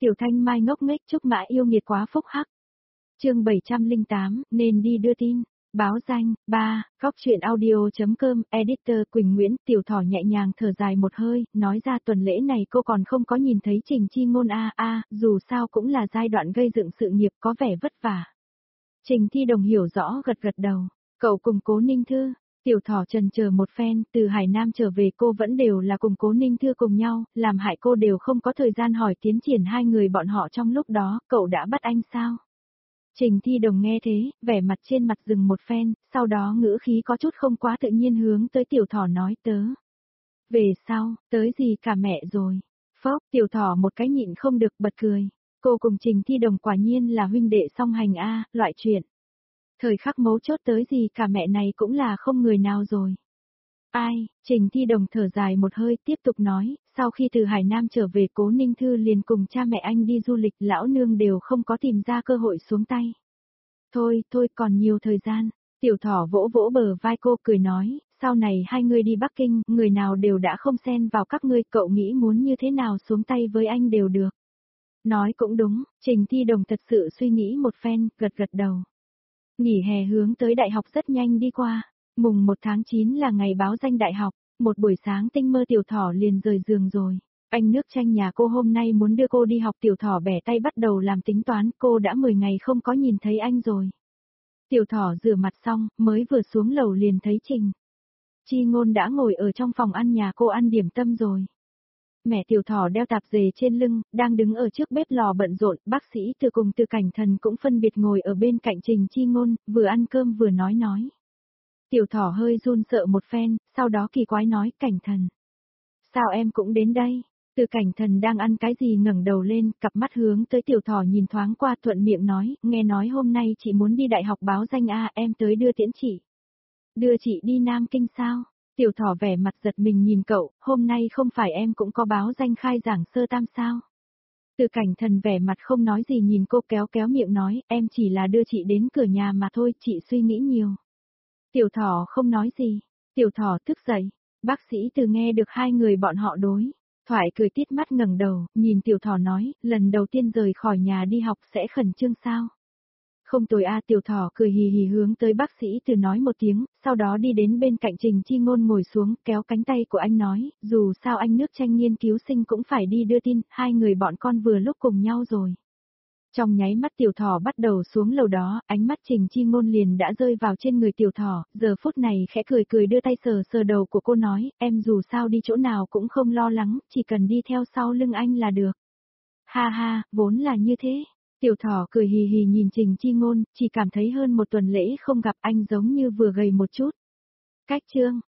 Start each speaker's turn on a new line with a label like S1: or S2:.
S1: Tiểu Thanh Mai ngốc nghếch chúc mã yêu nghiệt quá phúc hắc. Chương 708, nên đi đưa tin. Báo danh, 3, góc truyện audio.com, editor Quỳnh Nguyễn. Tiểu Thỏ nhẹ nhàng thở dài một hơi, nói ra tuần lễ này cô còn không có nhìn thấy Trình Chi Ngôn dù sao cũng là giai đoạn gây dựng sự nghiệp có vẻ vất vả. Trình Thi Đồng hiểu rõ gật gật đầu, cậu cùng Cố Ninh Thư. Tiểu Thỏ chần chờ một phen, từ Hải Nam trở về cô vẫn đều là cùng Cố Ninh Thư cùng nhau, làm hại cô đều không có thời gian hỏi tiến triển hai người bọn họ trong lúc đó, cậu đã bắt anh sao? Trình Thi Đồng nghe thế, vẻ mặt trên mặt dừng một phen, sau đó ngữ khí có chút không quá tự nhiên hướng tới Tiểu Thỏ nói tớ. Về sau, tới gì cả mẹ rồi. Phốc, Tiểu Thỏ một cái nhịn không được bật cười. Cô cùng Trình Thi Đồng quả nhiên là huynh đệ song hành loại chuyện. Thời khắc mấu chốt tới gì cả mẹ này cũng là không người nào rồi. Ai, Trình Thi Đồng thở dài một hơi tiếp tục nói, sau khi từ Hải Nam trở về Cố Ninh Thư liền cùng cha mẹ anh đi du lịch, lão nương đều không có tìm ra cơ hội xuống tay. Thôi còn nhiều thời gian. Tiểu Thỏ vỗ vỗ bờ vai cô cười nói, sau này hai người đi Bắc Kinh, người nào đều đã không xen vào các ngươi, cậu nghĩ muốn như thế nào xuống tay với anh đều được. Nói cũng đúng, Trình Thi Đồng thật sự suy nghĩ một phen, gật gật đầu. Nghỉ hè hướng tới đại học rất nhanh đi qua, mùng 1 tháng 9 là ngày báo danh đại học, một buổi sáng tinh mơ Tiểu Thỏ liền rời giường rồi. Anh nước tranh nhà cô hôm nay muốn đưa cô đi học, Tiểu Thỏ bẻ tay bắt đầu làm tính toán, cô đã 10 ngày không có nhìn thấy anh rồi. Tiểu Thỏ rửa mặt xong, mới vừa xuống lầu liền thấy Trình Chi Ngôn đã ngồi ở trong phòng ăn nhà cô ăn điểm tâm rồi. Mẹ Tiểu Thỏ đeo tạp dề trên lưng, đang đứng ở trước bếp lò bận rộn, bác sĩ Từ cùng Từ Cảnh Thần cũng phân biệt ngồi ở bên cạnh Trình Chi Ngôn, vừa ăn cơm vừa nói. Tiểu Thỏ hơi run sợ một phen, sau đó kỳ quái nói, Cảnh Thần. Sao em cũng đến đây? Từ Cảnh Thần đang ăn cái gì ngẩng đầu lên, cặp mắt hướng tới Tiểu Thỏ nhìn thoáng qua thuận miệng nói, nghe nói hôm nay chị muốn đi đại học báo danh em tới đưa tiễn chị. Đưa chị đi Nam Kinh sao? Tiểu Thỏ vẻ mặt giật mình nhìn cậu, hôm nay không phải em cũng có báo danh khai giảng sơ tam sao? Từ Cảnh Thần vẻ mặt không nói gì nhìn cô kéo miệng nói, em chỉ là đưa chị đến cửa nhà mà thôi, chị suy nghĩ nhiều. Tiểu Thỏ không nói gì, Tiểu Thỏ thức dậy, bác sĩ Từ nghe được hai người bọn họ đối thoại cười tít mắt ngẩng đầu, nhìn Tiểu Thỏ nói, lần đầu tiên rời khỏi nhà đi học sẽ khẩn trương sao? Không tồi Tiểu Thỏ cười hì hì hướng tới bác sĩ Từ nói một tiếng, sau đó đi đến bên cạnh Trình Chi Ngôn ngồi xuống, kéo cánh tay của anh nói, dù sao anh nước tranh nghiên cứu sinh cũng phải đi đưa tin, hai người bọn con vừa lúc cùng nhau rồi. Trong nháy mắt Tiểu Thỏ bắt đầu xuống lầu đó, ánh mắt Trình Chi Ngôn liền đã rơi vào trên người Tiểu Thỏ, giờ phút này khẽ cười đưa tay sờ đầu của cô nói, em dù sao đi chỗ nào cũng không lo lắng, chỉ cần đi theo sau lưng anh là được. Ha, vốn là như thế. Tiểu Thỏ cười hì hì nhìn Trình Chi Ngôn, chỉ cảm thấy hơn một tuần lễ không gặp anh giống như vừa gầy một chút. Cách chương,